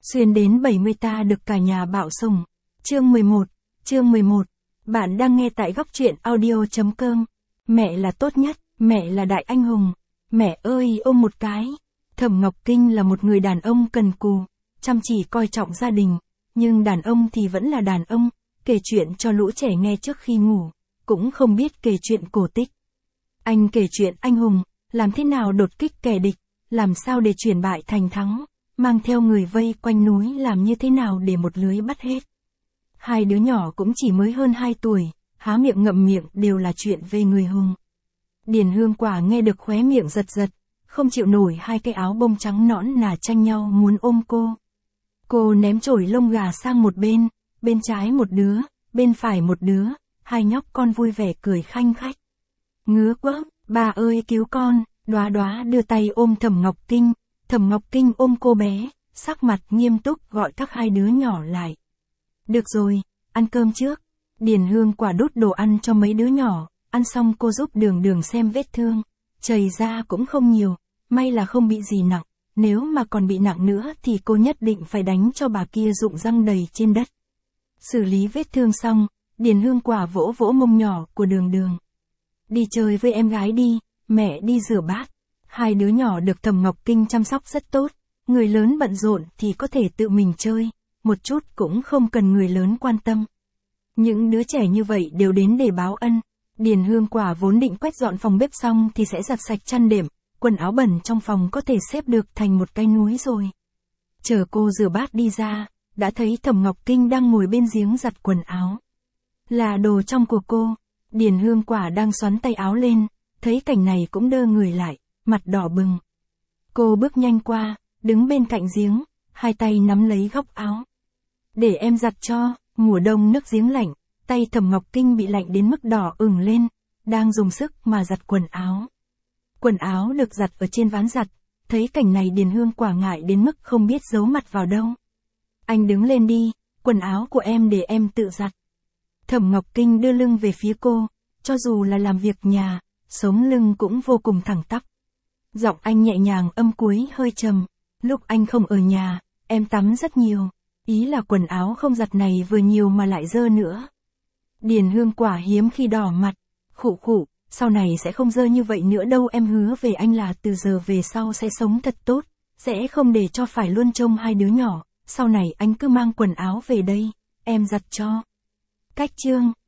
Xuyên đến 70 ta được cả nhà bảo sủng. Chương 11. Bạn đang nghe tại góc truyện audio.com. Mẹ là tốt nhất, mẹ là đại anh hùng. Mẹ ơi ôm một cái. Thẩm Ngọc Kinh là một người đàn ông cần cù, chăm chỉ coi trọng gia đình, nhưng đàn ông thì vẫn là đàn ông, kể chuyện cho lũ trẻ nghe trước khi ngủ, cũng không biết kể chuyện cổ tích. Anh kể chuyện anh hùng, làm thế nào đột kích kẻ địch, làm sao để chuyển bại thành thắng, mang theo người vây quanh núi làm như thế nào để một lưới bắt hết. Hai đứa nhỏ cũng chỉ mới hơn 2 tuổi, há miệng ngậm miệng đều là chuyện về người hùng. Điền Hương Quả nghe được khóe miệng giật giật, không chịu nổi hai cái áo bông trắng nõn nà tranh nhau muốn ôm cô. Cô ném chổi lông gà sang một bên trái một đứa, bên phải một đứa, hai nhóc con vui vẻ cười khanh khách. Ngứa quá, bà ơi cứu con, Đóa Đóa đưa tay ôm Thẩm Ngọc Kinh, Thẩm Ngọc Kinh ôm cô bé, sắc mặt nghiêm túc gọi các hai đứa nhỏ lại. Được rồi, ăn cơm trước. Điền Hương Quả đút đồ ăn cho mấy đứa nhỏ, ăn xong cô giúp Đường Đường xem vết thương, chảy ra cũng không nhiều, may là không bị gì nặng, nếu mà còn bị nặng nữa thì cô nhất định phải đánh cho bà kia rụng răng đầy trên đất. Xử lý vết thương xong, Điền Hương Quả vỗ vỗ mông nhỏ của Đường Đường. Đi chơi với em gái đi, mẹ đi rửa bát. Hai đứa nhỏ được Thẩm Ngọc Kinh chăm sóc rất tốt, người lớn bận rộn thì có thể tự mình chơi, một chút cũng không cần người lớn quan tâm. Những đứa trẻ như vậy đều đến để báo ân. Điền Hương Quả vốn định quét dọn phòng bếp xong thì sẽ giặt sạch chăn đệm, quần áo bẩn trong phòng có thể xếp được thành một cái núi rồi. Chờ cô rửa bát đi ra, đã thấy Thẩm Ngọc Kinh đang ngồi bên giếng giặt quần áo. Là đồ trong của cô. Điền Hương Quả đang xoắn tay áo lên, thấy cảnh này cũng đơ người lại, mặt đỏ bừng. Cô bước nhanh qua, đứng bên cạnh giếng, hai tay nắm lấy góc áo. Để em giặt cho. Mùa đông nước giếng lạnh, tay Thẩm Ngọc Kinh bị lạnh đến mức đỏ ửng lên, đang dùng sức mà giặt quần áo. Quần áo được giặt ở trên ván giặt, thấy cảnh này Điền Hương Quả ngại đến mức không biết giấu mặt vào đâu. Anh đứng lên đi, quần áo của em để em tự giặt. Thẩm Ngọc Kinh đưa lưng về phía cô, cho dù là làm việc nhà, sống lưng cũng vô cùng thẳng tắp. Giọng anh nhẹ nhàng âm cuối hơi trầm, lúc anh không ở nhà, em tắm rất nhiều. Ý là quần áo không giặt này vừa nhiều mà lại dơ nữa. Điền Hương Quả hiếm khi đỏ mặt, khụ, sau này sẽ không dơ như vậy nữa đâu, em hứa về anh là từ giờ về sau sẽ sống thật tốt, sẽ không để cho phải luôn trông hai đứa nhỏ, sau này anh cứ mang quần áo về đây, em giặt cho. Cách chương